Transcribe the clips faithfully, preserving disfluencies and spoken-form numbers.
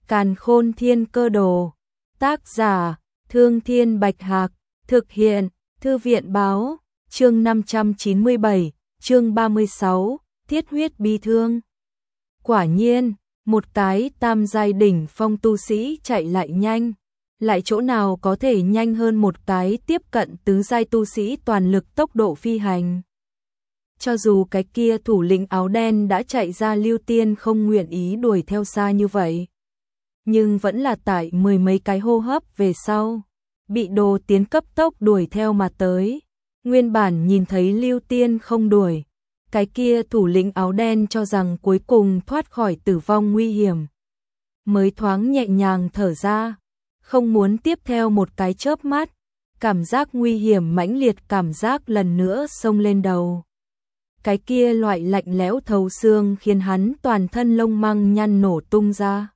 Càn Khôn Thiên Cơ Đồ. Tác giả: Thương Thiên Bạch Hạc. Thực hiện: Thư viện báo. Chương năm trăm chín mươi bảy, chương ba mươi sáu, Thiết huyết bi thương. Quả nhiên, một cái tam giai đỉnh phong tu sĩ chạy lại nhanh, lại chỗ nào có thể nhanh hơn một cái tiếp cận tứ giai tu sĩ toàn lực tốc độ phi hành. Cho dù cái kia thủ lĩnh áo đen đã chạy ra, Lưu Tiên không nguyện ý đuổi theo xa như vậy, nhưng vẫn là tại mười mấy cái hô hấp về sau, bị Đồ Tiến cấp tốc đuổi theo mà tới. Nguyên bản nhìn thấy Lưu Tiên không đuổi, cái kia thủ lĩnh áo đen cho rằng cuối cùng thoát khỏi tử vong nguy hiểm, mới thoáng nhẹ nhàng thở ra, không muốn tiếp theo một cái chớp mắt, cảm giác nguy hiểm mãnh liệt cảm giác lần nữa xông lên đầu. Cái kia loại lạnh lẽo thấu xương khiến hắn toàn thân lông măng nhăn nổ tung ra.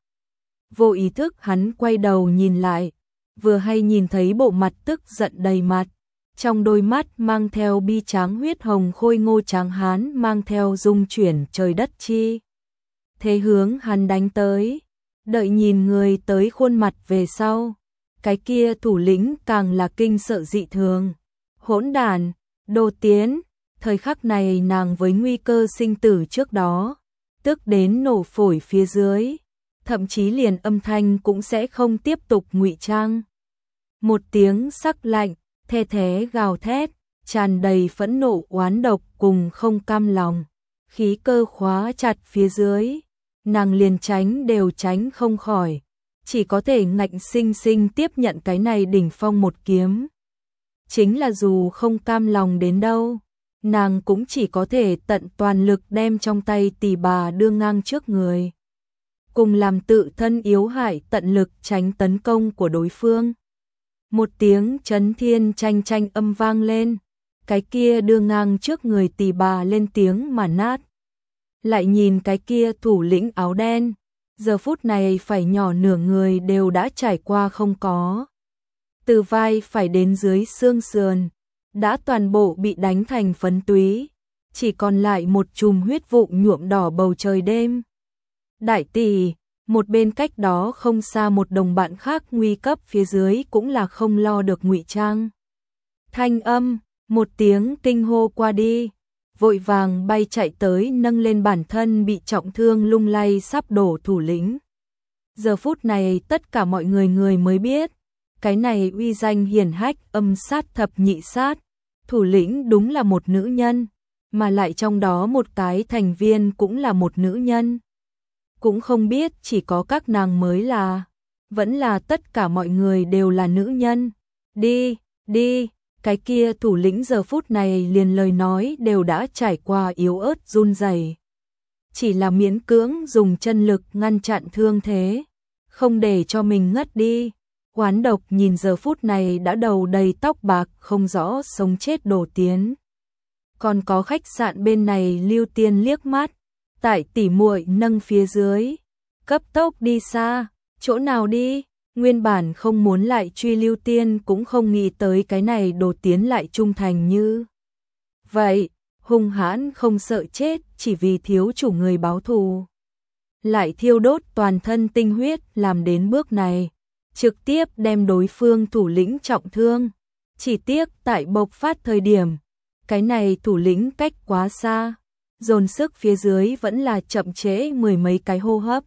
Vô ý thức hắn quay đầu nhìn lại, vừa hay nhìn thấy bộ mặt tức giận đầy mặt, trong đôi mắt mang theo bi tráng huyết hồng khôi ngô tráng hán mang theo dung chuyển trời đất chi. Thế hướng hắn đánh tới, đợi nhìn người tới khuôn mặt về sau, cái kia thủ lĩnh càng là kinh sợ dị thường. Hỗn đản, Đồ Tiến, thời khắc này nàng với nguy cơ sinh tử trước đó, tức đến nổ phổi phía dưới, thậm chí liền âm thanh cũng sẽ không tiếp tục ngụy trang. Một tiếng sắc lạnh, the thé gào thét, tràn đầy phẫn nộ oán độc cùng không cam lòng, khí cơ khóa chặt phía dưới, nàng liền tránh đều tránh không khỏi, chỉ có thể ngạnh sinh sinh tiếp nhận cái này đỉnh phong một kiếm. Chính là dù không cam lòng đến đâu, nàng cũng chỉ có thể tận toàn lực đem trong tay tỷ bà đưa ngang trước người, cùng làm tự thân yếu hại tận lực tránh tấn công của đối phương. Một tiếng chấn thiên tranh tranh âm vang lên, cái kia đưa ngang trước người tỷ bà lên tiếng mà nát. Lại nhìn cái kia thủ lĩnh áo đen, giờ phút này phải nhỏ nửa người đều đã trải qua không có. Từ vai phải đến dưới xương sườn, đã toàn bộ bị đánh thành phấn túy, chỉ còn lại một chùm huyết vụ nhuộm đỏ bầu trời đêm. Đại tỷ, một bên cách đó không xa một đồng bạn khác nguy cấp phía dưới cũng là không lo được ngụy trang. Thanh âm, một tiếng kinh hô qua đi, vội vàng bay chạy tới nâng lên bản thân bị trọng thương lung lay sắp đổ thủ lĩnh. Giờ phút này tất cả mọi người người mới biết, cái này uy danh hiển hách âm sát thập nhị sát, thủ lĩnh đúng là một nữ nhân, mà lại trong đó một cái thành viên cũng là một nữ nhân. Cũng không biết chỉ có các nàng mới là, vẫn là tất cả mọi người đều là nữ nhân. Đi, đi, cái kia thủ lĩnh giờ phút này liền lời nói đều đã trải qua yếu ớt run rẩy, chỉ là miễn cưỡng dùng chân lực ngăn chặn thương thế, không để cho mình ngất đi. Oán độc nhìn giờ phút này đã đầu đầy tóc bạc không rõ sống chết Đồ Tiến. Còn có khách sạn bên này Lưu Tiên liếc mắt, tại tỉ muội nâng phía dưới, cấp tốc đi xa. Chỗ nào đi? Nguyên bản không muốn lại truy Lưu Tiên cũng không nghĩ tới cái này Đồ Tiến lại trung thành như vậy, hung hãn không sợ chết chỉ vì thiếu chủ người báo thù, lại thiêu đốt toàn thân tinh huyết làm đến bước này, trực tiếp đem đối phương thủ lĩnh trọng thương. Chỉ tiếc tại bộc phát thời điểm, cái này thủ lĩnh cách quá xa, dồn sức phía dưới vẫn là chậm trễ mười mấy cái hô hấp.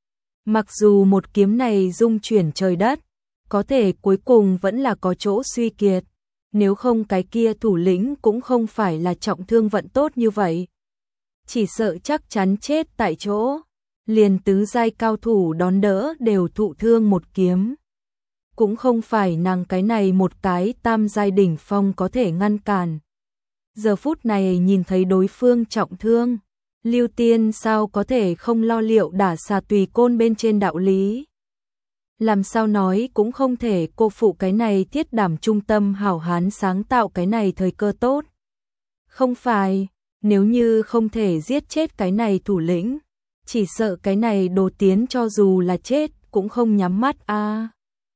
Mặc dù một kiếm này dung chuyển trời đất, có thể cuối cùng vẫn là có chỗ suy kiệt, nếu không cái kia thủ lĩnh cũng không phải là trọng thương vận tốt như vậy, chỉ sợ chắc chắn chết tại chỗ, liền tứ giai cao thủ đón đỡ đều thụ thương một kiếm, cũng không phải nàng cái này một cái tam giai đỉnh phong có thể ngăn cản. Giờ phút này nhìn thấy đối phương trọng thương, Lưu Tiên sao có thể không lo liệu đả xà tùy côn bên trên đạo lý. Làm sao nói cũng không thể cô phụ cái này thiết đảm trung tâm hảo hán sáng tạo cái này thời cơ tốt. Không phải, nếu như không thể giết chết cái này thủ lĩnh, chỉ sợ cái này Đồ Tiến cho dù là chết cũng không nhắm mắt a. À.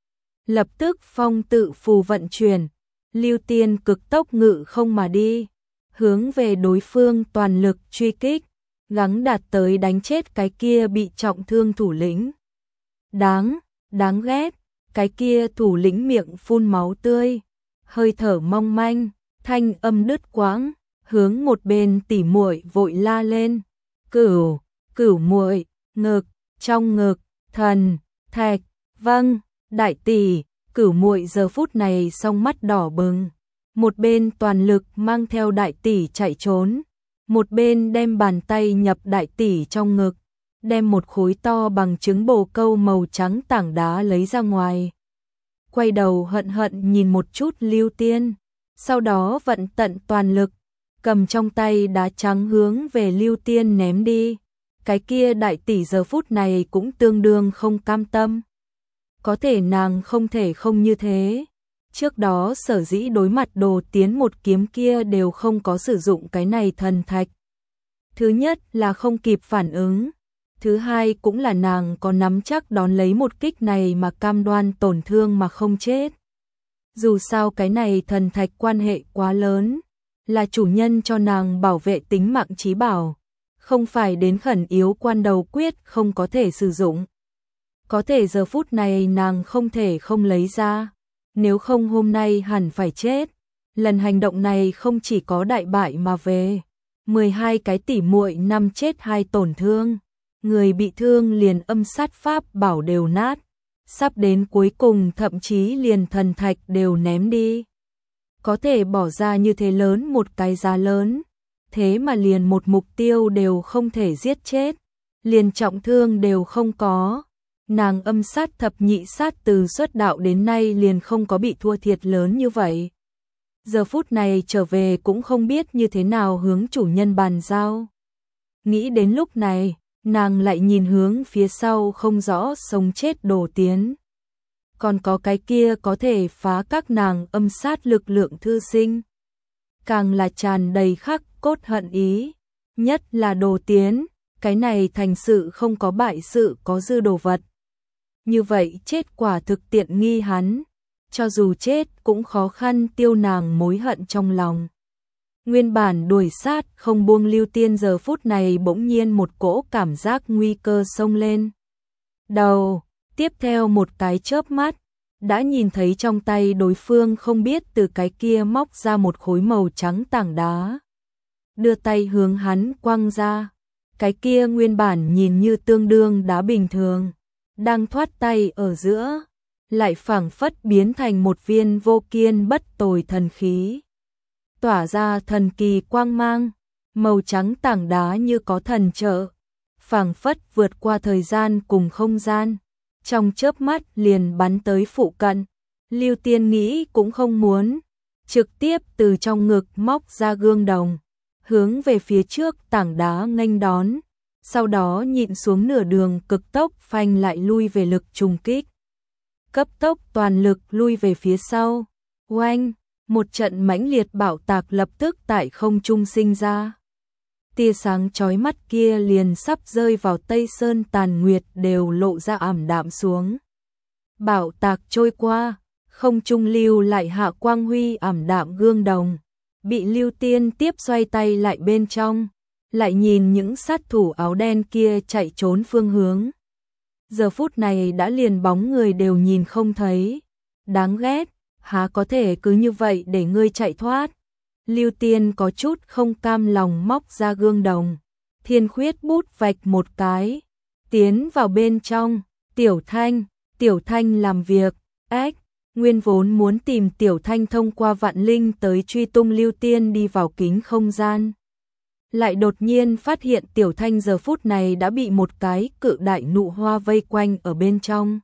Lập tức phong tự phù vận chuyển, Lưu Tiên cực tốc ngự không mà đi, hướng về đối phương toàn lực truy kích, gắng đạt tới đánh chết cái kia bị trọng thương thủ lĩnh. Đáng, đáng ghét, cái kia thủ lĩnh miệng phun máu tươi, hơi thở mong manh, thanh âm đứt quãng, hướng một bên tỉ muội vội la lên. Cửu, cửu muội, ngực, trong ngực, thần, thạch, vâng, đại tỷ, cửu muội giờ phút này song mắt đỏ bừng, một bên toàn lực mang theo đại tỷ chạy trốn, một bên đem bàn tay nhập đại tỷ trong ngực, đem một khối to bằng trứng bồ câu màu trắng tảng đá lấy ra ngoài. Quay đầu hận hận nhìn một chút Lưu Tiên, sau đó vận tận toàn lực, cầm trong tay đá trắng hướng về Lưu Tiên ném đi. Cái kia đại tỷ giờ phút này cũng tương đương không cam tâm. Có thể nàng không thể không như thế. Trước đó sở dĩ đối mặt Đồ Tiến một kiếm kia đều không có sử dụng cái này thần thạch. Thứ nhất là không kịp phản ứng. Thứ hai cũng là nàng có nắm chắc đón lấy một kích này mà cam đoan tổn thương mà không chết. Dù sao cái này thần thạch quan hệ quá lớn, là chủ nhân cho nàng bảo vệ tính mạng chí bảo, không phải đến khẩn yếu quan đầu quyết không có thể sử dụng. Có thể giờ phút này nàng không thể không lấy ra, nếu không hôm nay hẳn phải chết. Lần hành động này không chỉ có đại bại mà về, mười hai cái tỉ muội năm chết hai tổn thương, người bị thương liền âm sát pháp bảo đều nát, sắp đến cuối cùng thậm chí liền thần thạch đều ném đi. Có thể bỏ ra như thế lớn một cái giá lớn, thế mà liền một mục tiêu đều không thể giết chết, liền trọng thương đều không có. Nàng âm sát thập nhị sát từ xuất đạo đến nay liền không có bị thua thiệt lớn như vậy. Giờ phút này trở về cũng không biết như thế nào hướng chủ nhân bàn giao. Nghĩ đến lúc này, nàng lại nhìn hướng phía sau không rõ sống chết Đồ Tiến. Còn có cái kia có thể phá các nàng âm sát lực lượng thư sinh. Càng là tràn đầy khắc cốt hận ý, nhất là Đồ Tiến, cái này thành sự không có bại sự có dư đồ vật. Như vậy chết quả thực tiện nghi hắn, cho dù chết cũng khó khăn tiêu nàng mối hận trong lòng. Nguyên bản đuổi sát không buông Lưu Tiên giờ phút này bỗng nhiên một cỗ cảm giác nguy cơ xông lên. Đầu, tiếp theo một cái chớp mắt, đã nhìn thấy trong tay đối phương không biết từ cái kia móc ra một khối màu trắng tảng đá. Đưa tay hướng hắn quăng ra, cái kia nguyên bản nhìn như tương đương đá bình thường, đang thoát tay ở giữa, lại phảng phất biến thành một viên vô kiên bất tồi thần khí. Tỏa ra thần kỳ quang mang, màu trắng tảng đá như có thần trợ, phảng phất vượt qua thời gian cùng không gian, trong chớp mắt liền bắn tới phụ cận. Lưu Tiên nghĩ cũng không muốn, trực tiếp từ trong ngực móc ra gương đồng, hướng về phía trước tảng đá nghênh đón, sau đó nhịn xuống nửa đường cực tốc phanh lại lui về lực trùng kích. Cấp tốc toàn lực lui về phía sau, oanh, một trận mãnh liệt bạo tạc lập tức tại không trung sinh ra. Tia sáng chói mắt kia liền sắp rơi vào Tây Sơn Tàn Nguyệt đều lộ ra ảm đạm xuống. Bạo tạc trôi qua, không trung lưu lại hạ quang huy ảm đạm gương đồng, bị Lưu Tiên tiếp xoay tay lại bên trong, lại nhìn những sát thủ áo đen kia chạy trốn phương hướng. Giờ phút này đã liền bóng người đều nhìn không thấy, đáng ghét, há có thể cứ như vậy để ngươi chạy thoát. Lưu Tiên có chút không cam lòng móc ra gương đồng, thiên khuyết bút vạch một cái, tiến vào bên trong. Tiểu Thanh, Tiểu Thanh làm việc, ếch, nguyên vốn muốn tìm Tiểu Thanh thông qua vạn linh tới truy tung Lưu Tiên đi vào kính không gian. Lại đột nhiên phát hiện Tiểu Thanh giờ phút này đã bị một cái cự đại nụ hoa vây quanh ở bên trong.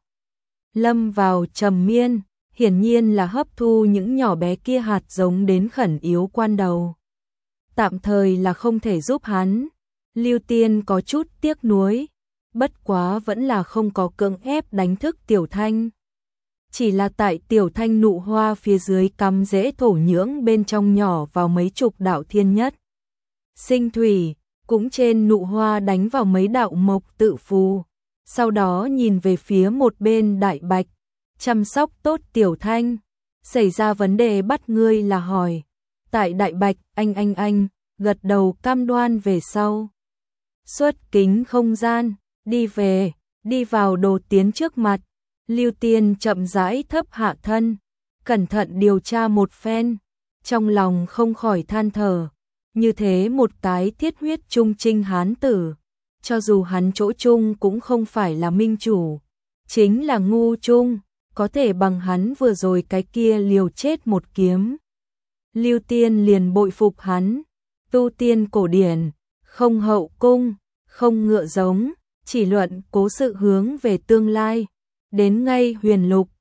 Lâm vào trầm miên, hiển nhiên là hấp thu những nhỏ bé kia hạt giống đến khẩn yếu quan đầu. Tạm thời là không thể giúp hắn. Lưu Tiên có chút tiếc nuối, bất quá vẫn là không có cưỡng ép đánh thức Tiểu Thanh. Chỉ là tại Tiểu Thanh nụ hoa phía dưới cắm rễ thổ nhưỡng bên trong nhỏ vào mấy chục đạo thiên nhất. Sinh thủy, cũng trên nụ hoa đánh vào mấy đạo mộc tự phù. Sau đó nhìn về phía một bên Đại Bạch, chăm sóc tốt Tiểu Thanh. Xảy ra vấn đề bắt ngươi là hỏi. Tại Đại Bạch, anh anh anh, gật đầu cam đoan về sau. Xuất kính không gian, đi về, đi vào đồ tiến trước mặt, Lưu Tiên chậm rãi thấp hạ thân, cẩn thận điều tra một phen, trong lòng không khỏi than thở, như thế một tái thiết huyết trung trinh hán tử, cho dù hắn chỗ chung cũng không phải là minh chủ, chính là ngu chung, có thể bằng hắn vừa rồi cái kia liều chết một kiếm. Lưu Tiên liền bội phục hắn, tu tiên cổ điển, không hậu cung, không ngựa giống, chỉ luận cố sự hướng về tương lai, đến ngay huyền lục,